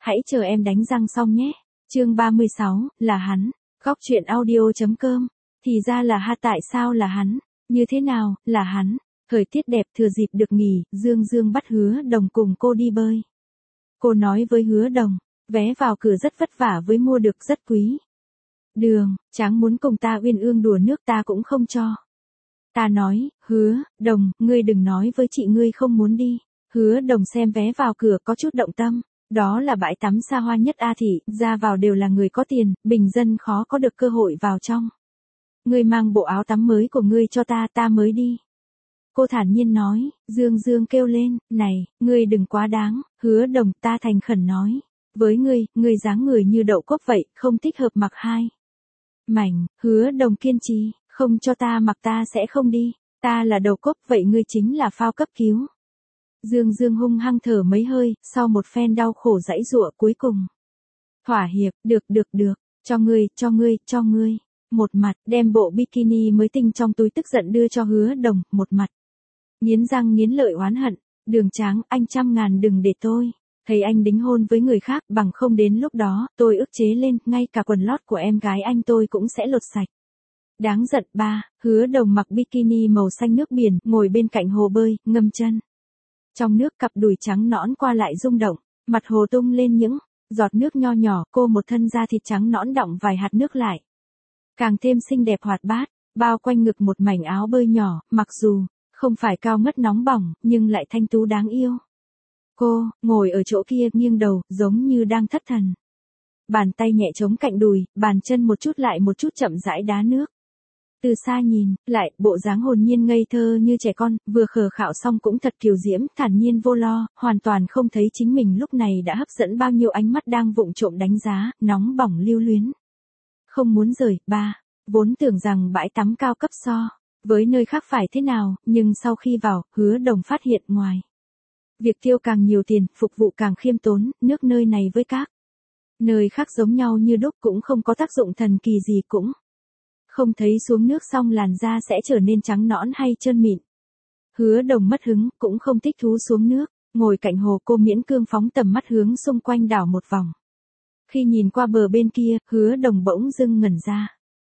hãy chờ em đánh răng xong nhé. Chương 36, là hắn. Góc truyện audio.com. Thì ra là tại sao là hắn? Như thế nào, là hắn? Thời tiết đẹp, thừa dịp được nghỉ, Dương Dương bắt Hứa Đồng cùng cô đi bơi. Cô nói với Hứa Đồng, vé vào cửa rất vất vả với mua được rất quý. Đường, Tráng muốn cùng ta uyên ương đùa nước ta cũng không cho. Ta nói, Hứa Đồng, ngươi đừng nói với chị ngươi không muốn đi. Hứa Đồng xem vé vào cửa có chút động tâm. Đó là bãi tắm xa hoa nhất A Thị, ra vào đều là người có tiền, bình dân khó có được cơ hội vào trong. Ngươi mang bộ áo tắm mới của ngươi cho ta mới đi. Cô thản nhiên nói, Dương Dương kêu lên, này, ngươi đừng quá đáng. Hứa Đồng, ta thành khẩn nói. Với ngươi dáng người như đậu cốc vậy, không thích hợp mặc hai mảnh. Hứa Đồng kiên trì, không cho ta mặc ta sẽ không đi. Ta là đầu cốc vậy ngươi chính là phao cấp cứu. Dương Dương hung hăng thở mấy hơi, sau một phen đau khổ giãy giụa cuối cùng. Thỏa hiệp, được, cho ngươi. Một mặt, đem bộ bikini mới tinh trong túi tức giận đưa cho Hứa Đồng, một mặt. Nghiến răng nghiến lợi oán hận, Đường Tráng, anh 100.000 đừng để tôi. Thấy anh đính hôn với người khác, bằng không đến lúc đó, tôi ức chế lên, ngay cả quần lót của em gái anh tôi cũng sẽ lột sạch. Đáng giận. Hứa Đồng mặc bikini màu xanh nước biển, ngồi bên cạnh hồ bơi, ngâm chân. Trong nước cặp đùi trắng nõn qua lại rung động, mặt hồ tung lên những giọt nước nho nhỏ, cô một thân da thịt trắng nõn đọng vài hạt nước lại. Càng thêm xinh đẹp hoạt bát, bao quanh ngực một mảnh áo bơi nhỏ, mặc dù không phải cao ngất nóng bỏng, nhưng lại thanh tú đáng yêu. Cô, ngồi ở chỗ kia nghiêng đầu, giống như đang thất thần. Bàn tay nhẹ chống cạnh đùi, bàn chân một chút lại một chút chậm rãi đá nước. Từ xa nhìn, lại, bộ dáng hồn nhiên ngây thơ như trẻ con, vừa khờ khạo xong cũng thật kiều diễm, thản nhiên vô lo, hoàn toàn không thấy chính mình lúc này đã hấp dẫn bao nhiêu ánh mắt đang vụng trộm đánh giá, nóng bỏng lưu luyến. Không muốn rời. Vốn tưởng rằng bãi tắm cao cấp so với nơi khác phải thế nào, nhưng sau khi vào, Hứa Đồng phát hiện ngoài việc tiêu càng nhiều tiền, phục vụ càng khiêm tốn, nước nơi này với các nơi khác giống nhau như đúc, cũng không có tác dụng thần kỳ gì, cũng không thấy xuống nước xong làn da sẽ trở nên trắng nõn hay trơn mịn. Hứa Đồng mất hứng, cũng không thích thú xuống nước, ngồi cạnh hồ, cô miễn cương phóng tầm mắt hướng xung quanh đảo một vòng. Khi nhìn qua bờ bên kia, Hứa Đồng bỗng dưng ngẩn ra.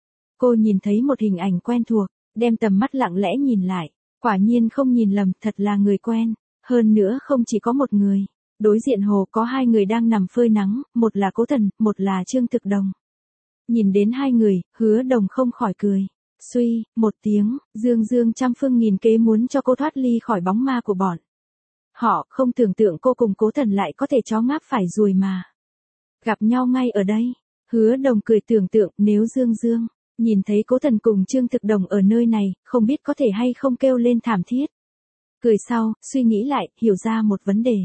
Cô nhìn thấy một hình ảnh quen thuộc, đem tầm mắt lặng lẽ nhìn lại, quả nhiên không nhìn lầm, thật là người quen, hơn nữa không chỉ có một người. Đối diện hồ có hai người đang nằm phơi nắng, một là Cố Thần, một là Trương Thực Đồng. Nhìn đến hai người, Hứa Đồng không khỏi cười. Suy, một tiếng, Dương Dương trăm phương nghìn kế muốn cho cô thoát ly khỏi bóng ma của bọn họ, không tưởng tượng cô cùng Cố Thần lại có thể chó ngáp phải ruồi mà gặp nhau ngay ở đây. Hứa Đồng cười tưởng tượng, nếu Dương Dương nhìn thấy Cố Thần cùng Trương Thực Đồng ở nơi này, không biết có thể hay không kêu lên thảm thiết. Cười sau, suy nghĩ lại, hiểu ra một vấn đề.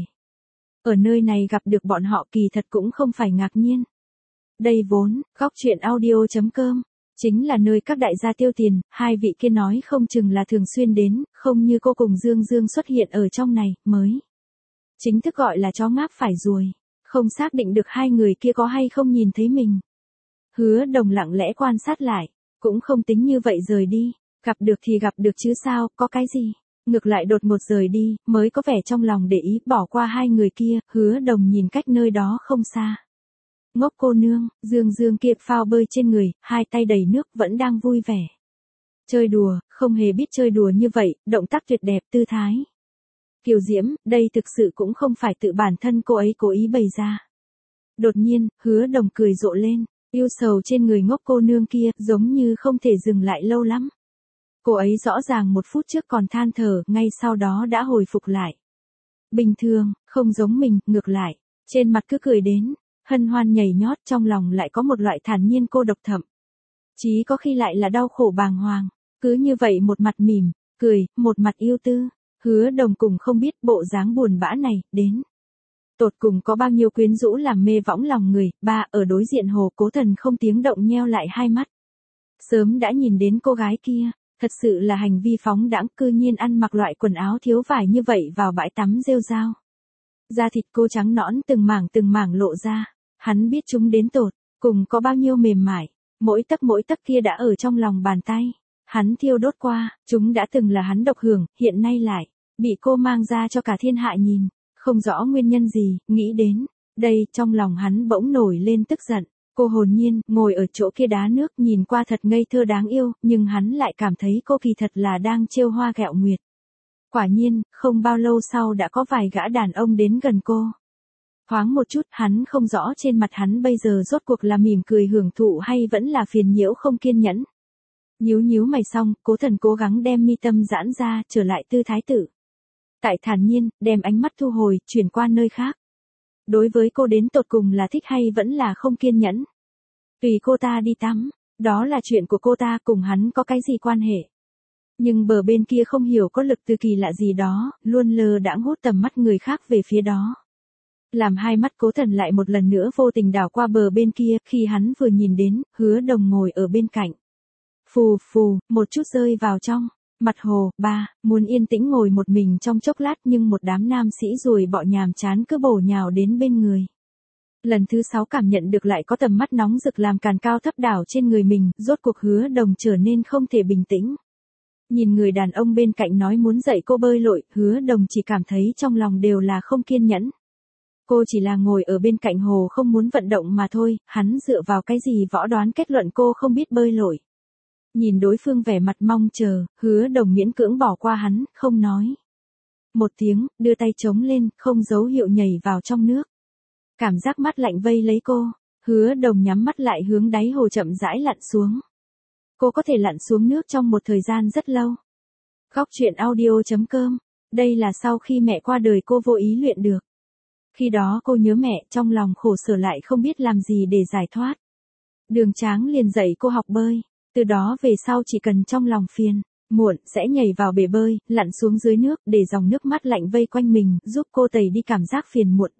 Ở nơi này gặp được bọn họ kỳ thật cũng không phải ngạc nhiên. Đây vốn, góc truyện audio.com, chính là nơi các đại gia tiêu tiền, hai vị kia nói không chừng là thường xuyên đến, không như cô cùng Dương Dương xuất hiện ở trong này, mới chính thức gọi là chó ngáp phải ruồi, không xác định được hai người kia có hay không nhìn thấy mình. Hứa Đồng lặng lẽ quan sát lại, cũng không tính như vậy rời đi, gặp được thì gặp được chứ sao, có cái gì. Ngược lại đột ngột rời đi, mới có vẻ trong lòng để ý, bỏ qua hai người kia. Hứa Đồng nhìn cách nơi đó không xa. Ngốc cô nương, Dương Dương kia phao bơi trên người, hai tay đầy nước vẫn đang vui vẻ chơi đùa, không hề biết chơi đùa như vậy, động tác tuyệt đẹp, tư thái kiều diễm, đây thực sự cũng không phải tự bản thân cô ấy cố ý bày ra. Đột nhiên, Hứa Đồng cười rộ lên, yêu sầu trên người ngốc cô nương kia, giống như không thể dừng lại lâu lắm. Cô ấy rõ ràng một phút trước còn than thở, ngay sau đó đã hồi phục lại. Bình thường, không giống mình, ngược lại, trên mặt cứ cười đến, hân hoan nhảy nhót, trong lòng lại có một loại thản nhiên cô độc thậm chí có khi lại là đau khổ bàng hoàng. Cứ như vậy một mặt mỉm cười, một mặt yêu tư. Hứa Đồng cùng không biết bộ dáng buồn bã này, đến tột cùng có bao nhiêu quyến rũ làm mê võng lòng người. Ở đối diện hồ, Cố Thần không tiếng động nheo lại hai mắt. Sớm đã nhìn đến cô gái kia, thật sự là hành vi phóng đãng, cư nhiên ăn mặc loại quần áo thiếu vải như vậy vào bãi tắm rêu rao. Da thịt cô trắng nõn từng mảng lộ ra, hắn biết chúng đến tột cùng có bao nhiêu mềm mại, mỗi tấc kia đã ở trong lòng bàn tay. Hắn thiêu đốt qua, chúng đã từng là hắn độc hưởng, hiện nay lại bị cô mang ra cho cả thiên hạ nhìn, không rõ nguyên nhân gì, nghĩ đến Đây, trong lòng hắn bỗng nổi lên tức giận. Cô hồn nhiên, ngồi ở chỗ kia đá nước nhìn qua thật ngây thơ đáng yêu, nhưng hắn lại cảm thấy cô kỳ thật là đang trêu hoa ghẹo nguyệt. Quả nhiên, không bao lâu sau đã có vài gã đàn ông đến gần cô. Thoáng một chút, hắn không rõ trên mặt hắn bây giờ rốt cuộc là mỉm cười hưởng thụ hay vẫn là phiền nhiễu không kiên nhẫn. Nhíu nhíu mày xong, Cố Thần cố gắng đem mi tâm giãn ra, trở lại tư thái tử. Tại thản nhiên, đem ánh mắt thu hồi, chuyển qua nơi khác. Đối với cô đến tột cùng là thích hay vẫn là không kiên nhẫn. Tùy cô ta đi tắm, đó là chuyện của cô ta, cùng hắn có cái gì quan hệ. Nhưng bờ bên kia không hiểu có lực từ kỳ lạ gì đó, luôn lờ đãng hút tầm mắt người khác về phía đó. Làm hai mắt Cố Thần lại một lần nữa vô tình đảo qua bờ bên kia, khi hắn vừa nhìn đến, Hứa Đồng ngồi ở bên cạnh. Phù phù, một chút rơi vào trong mặt hồ, muốn yên tĩnh ngồi một mình trong chốc lát nhưng một đám nam sĩ ruồi bọ nhàm chán cứ bổ nhào đến bên người. Lần thứ 6 cảm nhận được lại có tầm mắt nóng rực làm càn cao thấp đảo trên người mình, rốt cuộc Hứa Đồng trở nên không thể bình tĩnh. Nhìn người đàn ông bên cạnh nói muốn dạy cô bơi lội, Hứa Đồng chỉ cảm thấy trong lòng đều là không kiên nhẫn. Cô chỉ là ngồi ở bên cạnh hồ không muốn vận động mà thôi, hắn dựa vào cái gì võ đoán kết luận cô không biết bơi lội. Nhìn đối phương vẻ mặt mong chờ, Hứa Đồng miễn cưỡng bỏ qua hắn, không nói. Một tiếng, đưa tay chống lên, không dấu hiệu nhảy vào trong nước. Cảm giác mát lạnh vây lấy cô, Hứa Đồng nhắm mắt lại hướng đáy hồ chậm rãi lặn xuống. Cô có thể lặn xuống nước trong một thời gian rất lâu. Góc truyện audio.com. Đây là sau khi mẹ qua đời cô vô ý luyện được. Khi đó cô nhớ mẹ, trong lòng khổ sở lại không biết làm gì để giải thoát. Đường Tráng liền dạy cô học bơi. Từ đó về sau chỉ cần trong lòng phiền, muộn, sẽ nhảy vào bể bơi, lặn xuống dưới nước, để dòng nước mát lạnh vây quanh mình, giúp cô tẩy đi cảm giác phiền muộn.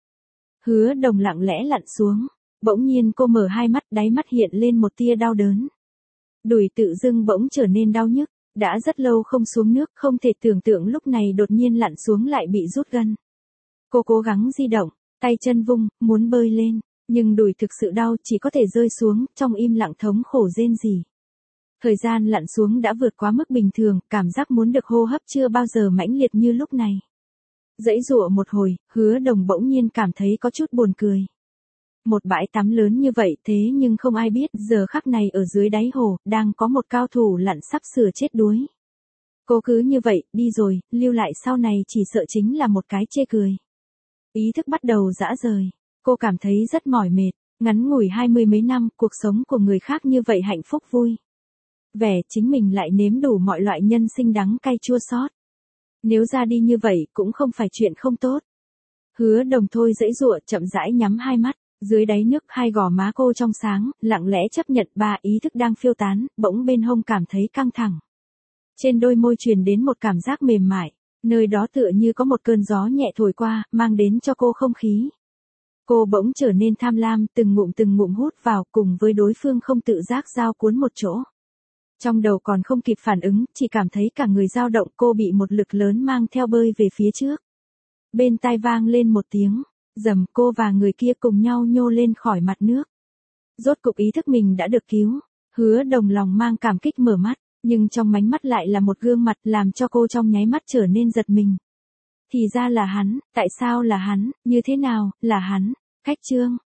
Hứa Đồng lặng lẽ lặn xuống. Bỗng nhiên cô mở hai mắt, đáy mắt hiện lên một tia đau đớn. Đùi tự dưng bỗng trở nên đau nhức, đã rất lâu không xuống nước, không thể tưởng tượng lúc này đột nhiên lặn xuống lại bị rút gân. Cô cố gắng di động, tay chân vung, muốn bơi lên, nhưng đùi thực sự đau, chỉ có thể rơi xuống, trong im lặng thống khổ rên rỉ. Thời gian lặn xuống đã vượt quá mức bình thường, cảm giác muốn được hô hấp chưa bao giờ mãnh liệt như lúc này. Dãy dụa một hồi, Hứa Đồng bỗng nhiên cảm thấy có chút buồn cười. Một bãi tắm lớn như vậy thế nhưng không ai biết giờ khắc này ở dưới đáy hồ, đang có một cao thủ lặn sắp sửa chết đuối. Cô cứ như vậy, đi rồi, lưu lại sau này chỉ sợ chính là một cái chê cười. Ý thức bắt đầu rã rời. Cô cảm thấy rất mỏi mệt, ngắn ngủi 20 mấy năm, cuộc sống của người khác như vậy hạnh phúc vui. Vẻ chính mình lại nếm đủ mọi loại nhân sinh đắng cay chua xót. Nếu ra đi như vậy cũng không phải chuyện không tốt. Hứa Đồng thôi dãy dụa chậm rãi nhắm hai mắt, dưới đáy nước hai gò má cô trong sáng, lặng lẽ chấp nhận ý thức đang phiêu tán, bỗng bên hông cảm thấy căng thẳng. Trên đôi môi truyền đến một cảm giác mềm mại, nơi đó tựa như có một cơn gió nhẹ thổi qua, mang đến cho cô không khí. Cô bỗng trở nên tham lam, từng ngụm hút vào, cùng với đối phương không tự giác giao cuốn một chỗ. Trong đầu còn không kịp phản ứng, chỉ cảm thấy cả người dao động, cô bị một lực lớn mang theo bơi về phía trước. Bên tai vang lên một tiếng, rầm, cô và người kia cùng nhau nhô lên khỏi mặt nước. Rốt cục ý thức mình đã được cứu, Hứa Đồng lòng mang cảm kích mở mắt, nhưng trong mánh mắt lại là một gương mặt làm cho cô trong nháy mắt trở nên giật mình. Thì ra là hắn, tại sao là hắn, như thế nào, là hắn. Cách chương